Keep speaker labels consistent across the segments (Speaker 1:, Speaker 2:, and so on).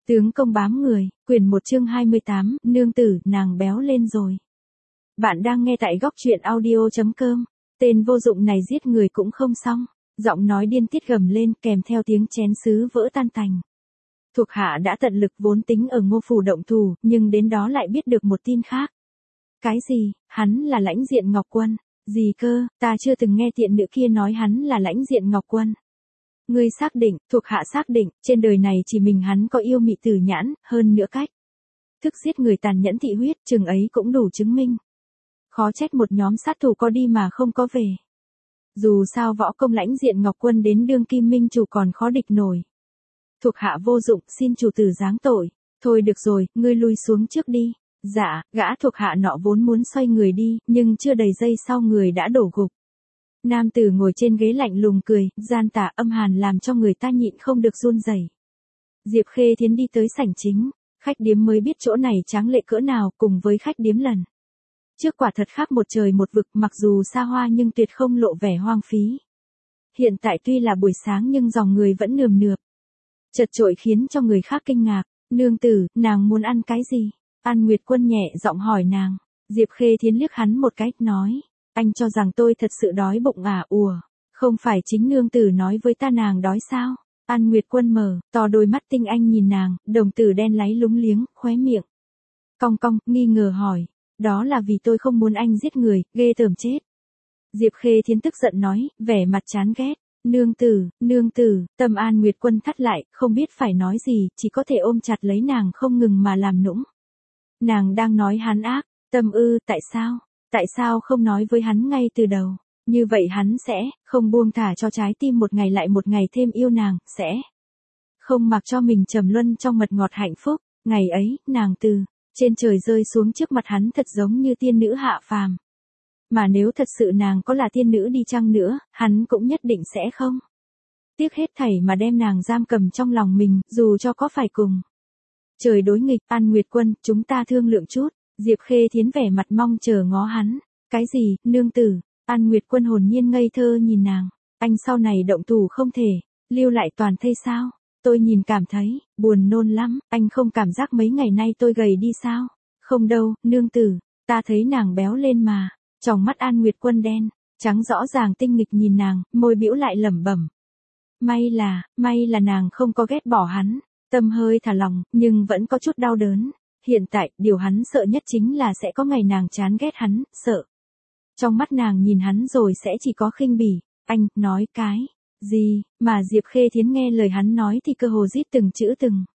Speaker 1: Tướng công bám người, quyển 1 chương 28, nương tử, nàng béo lên rồi. Bạn đang nghe tại góc truyện audio.com, tên vô dụng này giết người cũng không xong, giọng nói điên tiết gầm lên kèm theo tiếng chén sứ vỡ tan tành. Thuộc hạ đã tận lực vốn tính ở Ngô Phủ động thủ, nhưng đến đó lại biết được một tin khác. Cái gì, hắn là Lãnh Diện Ngọc Quân, gì cơ, ta chưa từng nghe tiện nữ kia nói hắn là Lãnh Diện Ngọc Quân. Ngươi xác định, thuộc hạ xác định, trên đời này chỉ mình hắn có yêu mị tử nhãn, hơn nữa cách thức giết người tàn nhẫn thị huyết, chừng ấy cũng đủ chứng minh. Khó trách một nhóm sát thủ có đi mà không có về. Dù sao võ công Lãnh Diện Ngọc Quân đến đương kim minh chủ còn khó địch nổi. Thuộc hạ vô dụng, xin chủ tử giáng tội. Thôi được rồi, ngươi lui xuống trước đi. Dạ, gã thuộc hạ nọ vốn muốn xoay người đi, nhưng chưa đầy giây sau người đã đổ gục. Nam tử ngồi trên ghế lạnh lùng cười, gian tà âm hàn làm cho người ta nhịn không được run rẩy. Diệp Khê Thiến đi tới sảnh chính, khách điếm mới biết chỗ này tráng lệ cỡ nào, cùng với khách điếm lần trước quả thật khác một trời một vực, mặc dù xa hoa nhưng tuyệt không lộ vẻ hoang phí. Hiện tại tuy là buổi sáng nhưng dòng người vẫn nườm nượp, chật chội khiến cho người khác kinh ngạc. Nương tử, nàng muốn ăn cái gì? An Nguyệt Quân nhẹ giọng hỏi nàng. Diệp Khê Thiến liếc hắn một cái, nói. Anh cho rằng tôi thật sự đói bụng à? Ùa, không phải chính nương tử nói với ta nàng đói sao? An Nguyệt Quân mở to đôi mắt tinh anh nhìn nàng, đồng tử đen láy lúng liếng, khóe miệng cong cong, nghi ngờ hỏi. Đó là vì tôi không muốn anh giết người, ghê tởm chết. Diệp Khê Thiến tức giận nói, vẻ mặt chán ghét. Nương tử, tâm An Nguyệt Quân thắt lại, không biết phải nói gì, chỉ có thể ôm chặt lấy nàng không ngừng mà làm nũng. Nàng đang nói hắn ác, tâm ư, tại sao không nói với hắn ngay từ đầu, như vậy hắn sẽ không buông thả cho trái tim một ngày lại một ngày thêm yêu nàng, sẽ không mặc cho mình trầm luân trong mật ngọt hạnh phúc. Ngày ấy, nàng từ trên trời rơi xuống trước mặt hắn thật giống như tiên nữ hạ phàm. Mà nếu thật sự nàng có là tiên nữ đi chăng nữa, hắn cũng nhất định sẽ không tiếc hết thảy mà đem nàng giam cầm trong lòng mình, dù cho có phải cùng trời đối nghịch. An Nguyệt Quân, chúng ta thương lượng chút. Diệp Khê Thiến vẻ mặt mong chờ ngó hắn. Cái gì, nương tử? An Nguyệt Quân hồn nhiên ngây thơ nhìn nàng. Anh sau này động thủ không thể lưu lại toàn thây sao? Tôi nhìn cảm thấy buồn nôn lắm. Anh không cảm giác mấy ngày nay tôi gầy đi sao? Không đâu, nương tử, ta thấy nàng béo lên mà. Tròng mắt An Nguyệt Quân đen trắng rõ ràng tinh nghịch nhìn nàng, môi bĩu lại lẩm bẩm. May là nàng không có ghét bỏ hắn. Tâm hơi thả lòng, nhưng vẫn có chút đau đớn. Hiện tại, điều hắn sợ nhất chính là sẽ có ngày nàng chán ghét hắn, sợ. Trong mắt nàng nhìn hắn rồi sẽ chỉ có khinh bỉ. Anh, nói cái gì, mà Diệp Khê Thiến nghe lời hắn nói thì cơ hồ rít từng chữ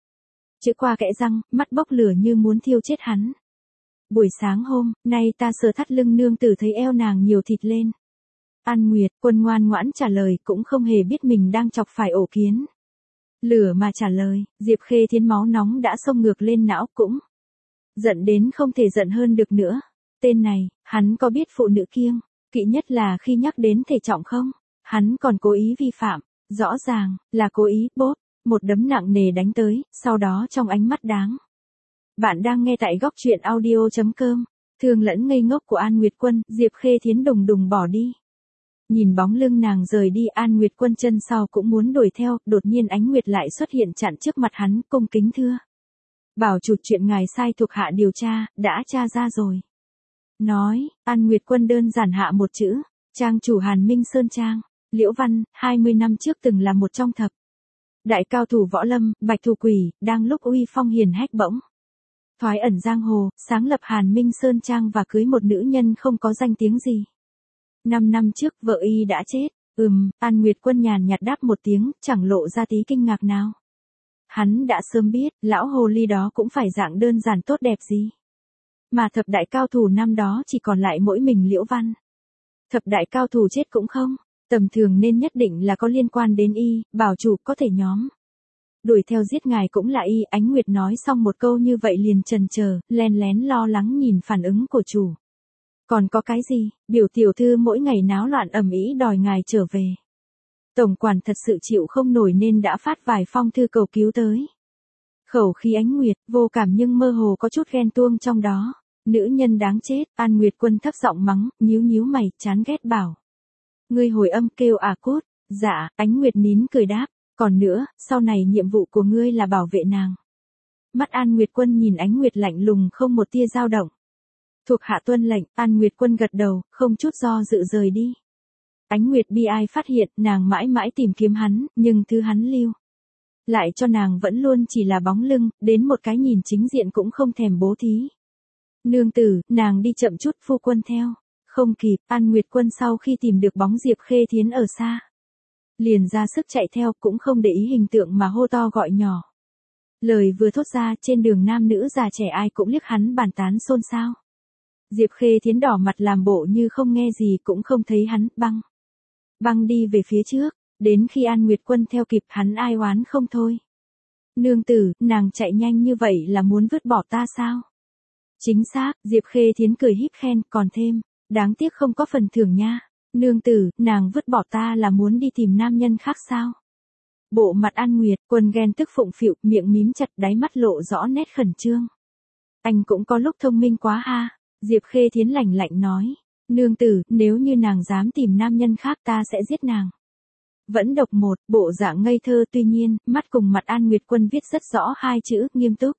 Speaker 1: qua kẽ răng, mắt bốc lửa như muốn thiêu chết hắn. Buổi sáng hôm nay ta sờ thắt lưng nương tử thấy eo nàng nhiều thịt lên. An Nguyệt Quân ngoan ngoãn trả lời, cũng không hề biết mình đang chọc phải ổ kiến lửa mà trả lời. Diệp Khê Thiến máu nóng đã xông ngược lên não, cũng giận đến không thể giận hơn được nữa. Tên này, hắn có biết phụ nữ kiêng kỵ nhất là khi nhắc đến thể trọng không? Hắn còn cố ý vi phạm, rõ ràng là cố ý. Bốp, một đấm nặng nề đánh tới, sau đó trong ánh mắt đáng. Bạn đang nghe tại góc truyện audio.com. Thương lẫn ngây ngốc của An Nguyệt Quân, Diệp Khê Thiến đùng đùng bỏ đi. Nhìn bóng lưng nàng rời đi, An Nguyệt Quân chân sau cũng muốn đuổi theo, đột nhiên Ánh Nguyệt lại xuất hiện chặn trước mặt hắn, cung kính thưa. Bảo chủ, chuyện ngài sai thuộc hạ điều tra, đã tra ra rồi. Nói, An Nguyệt Quân đơn giản hạ một chữ, trang chủ Hàn Minh Sơn Trang, Liễu Văn, 20 năm trước từng là một trong thập đại cao thủ võ lâm, Bạch Thủ Quỷ, đang lúc uy phong hiển hách bỗng thoái ẩn giang hồ, sáng lập Hàn Minh Sơn Trang và cưới một nữ nhân không có danh tiếng gì. 5 năm trước vợ y đã chết. An Nguyệt Quân nhàn nhạt đáp một tiếng, chẳng lộ ra tí kinh ngạc nào. Hắn đã sớm biết, lão hồ ly đó cũng phải dạng đơn giản tốt đẹp gì. Mà thập đại cao thủ năm đó chỉ còn lại mỗi mình Liễu Văn. Thập đại cao thủ chết cũng không tầm thường nên nhất định là có liên quan đến y. Bảo chủ, có thể nhóm đuổi theo giết ngài cũng là y. Ánh Nguyệt nói xong một câu như vậy liền chần chờ, len lén lo lắng nhìn phản ứng của chủ. Còn có cái gì? Biểu tiểu thư mỗi ngày náo loạn ầm ĩ đòi ngài trở về. Tổng quản thật sự chịu không nổi nên đã phát vài phong thư cầu cứu tới. Khẩu khí Ánh Nguyệt vô cảm nhưng mơ hồ có chút ghen tuông trong đó. Nữ nhân đáng chết. An Nguyệt Quân thấp giọng mắng, nhíu mày, chán ghét bảo. Ngươi hồi âm kêu à cốt. Dạ, Ánh Nguyệt nín cười đáp. Còn nữa, sau này nhiệm vụ của ngươi là bảo vệ nàng. Mắt An Nguyệt Quân nhìn Ánh Nguyệt lạnh lùng không một tia dao động. Thuộc hạ tuân lệnh, An Nguyệt Quân gật đầu, không chút do dự rời đi. Ánh Nguyệt bi ai phát hiện nàng mãi mãi tìm kiếm hắn, nhưng thứ hắn lưu lại cho nàng vẫn luôn chỉ là bóng lưng, đến một cái nhìn chính diện cũng không thèm bố thí. Nương tử, nàng đi chậm chút, phu quân theo. Không kịp, An Nguyệt Quân sau khi tìm được bóng Diệp Khê Thiến ở xa, liền ra sức chạy theo, cũng không để ý hình tượng mà hô to gọi nhỏ. Lời vừa thốt ra, trên đường nam nữ già trẻ ai cũng liếc hắn bàn tán xôn xao. Diệp Khê Thiến đỏ mặt làm bộ như không nghe gì, cũng không thấy hắn, băng đi về phía trước, đến khi An Nguyệt Quân theo kịp hắn ai oán không thôi. Nương tử, nàng chạy nhanh như vậy là muốn vứt bỏ ta sao? Chính xác, Diệp Khê Thiến cười híp khen, còn thêm, đáng tiếc không có phần thưởng nha. Nương tử, nàng vứt bỏ ta là muốn đi tìm nam nhân khác sao? Bộ mặt An Nguyệt Quân ghen tức phụng phịu, miệng mím chặt, đáy mắt lộ rõ nét khẩn trương. Anh cũng có lúc thông minh quá ha. Diệp Khê Thiến lạnh lạnh nói. Nương tử, nếu như nàng dám tìm nam nhân khác ta sẽ giết nàng. Vẫn độc một, bộ dạng ngây thơ, tuy nhiên, mắt cùng mặt An Nguyệt Quân viết rất rõ hai chữ, nghiêm túc.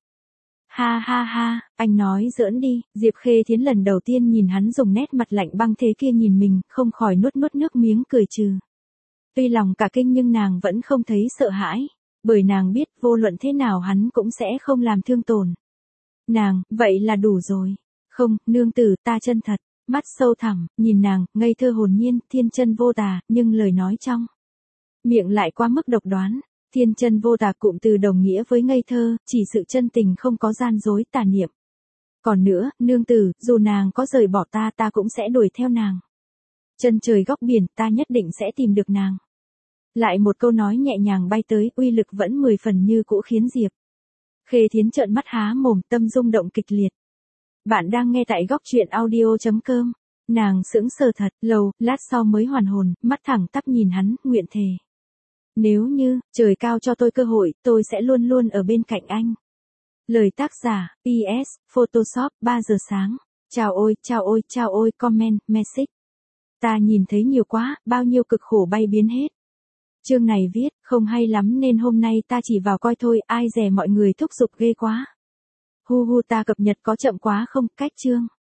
Speaker 1: Ha ha ha, anh nói giỡn đi. Diệp Khê Thiến lần đầu tiên nhìn hắn dùng nét mặt lạnh băng thế kia nhìn mình, không khỏi nuốt nước miếng cười trừ. Tuy lòng cả kinh nhưng nàng vẫn không thấy sợ hãi, bởi nàng biết vô luận thế nào hắn cũng sẽ không làm thương tổn nàng, vậy là đủ rồi. Không, nương tử, ta chân thật. Mắt sâu thẳm, nhìn nàng, ngây thơ hồn nhiên, thiên chân vô tà, nhưng lời nói trong miệng lại quá mức độc đoán. Thiên chân vô tà cụm từ đồng nghĩa với ngây thơ, chỉ sự chân tình không có gian dối tà niệm. Còn nữa, nương tử, dù nàng có rời bỏ ta, ta cũng sẽ đuổi theo nàng. Chân trời góc biển, ta nhất định sẽ tìm được nàng. Lại một câu nói nhẹ nhàng bay tới, uy lực vẫn 10 phần như cũ khiến Diệp Khê Thiến trợn mắt há mồm, tâm rung động kịch liệt. Bạn đang nghe tại góc truyện audio.com. Nàng sững sờ thật lâu, lát sau mới hoàn hồn, mắt thẳng tắp nhìn hắn, nguyện thề. Nếu như, trời cao cho tôi cơ hội, tôi sẽ luôn luôn ở bên cạnh anh. Lời tác giả, PS, Photoshop, 3 giờ sáng. Chào ôi, comment, message. Ta nhìn thấy nhiều quá, bao nhiêu cực khổ bay biến hết. Chương này viết, không hay lắm nên hôm nay ta chỉ vào coi thôi, ai dè mọi người thúc giục ghê quá. Hu ta cập nhật có chậm quá không, cách chương.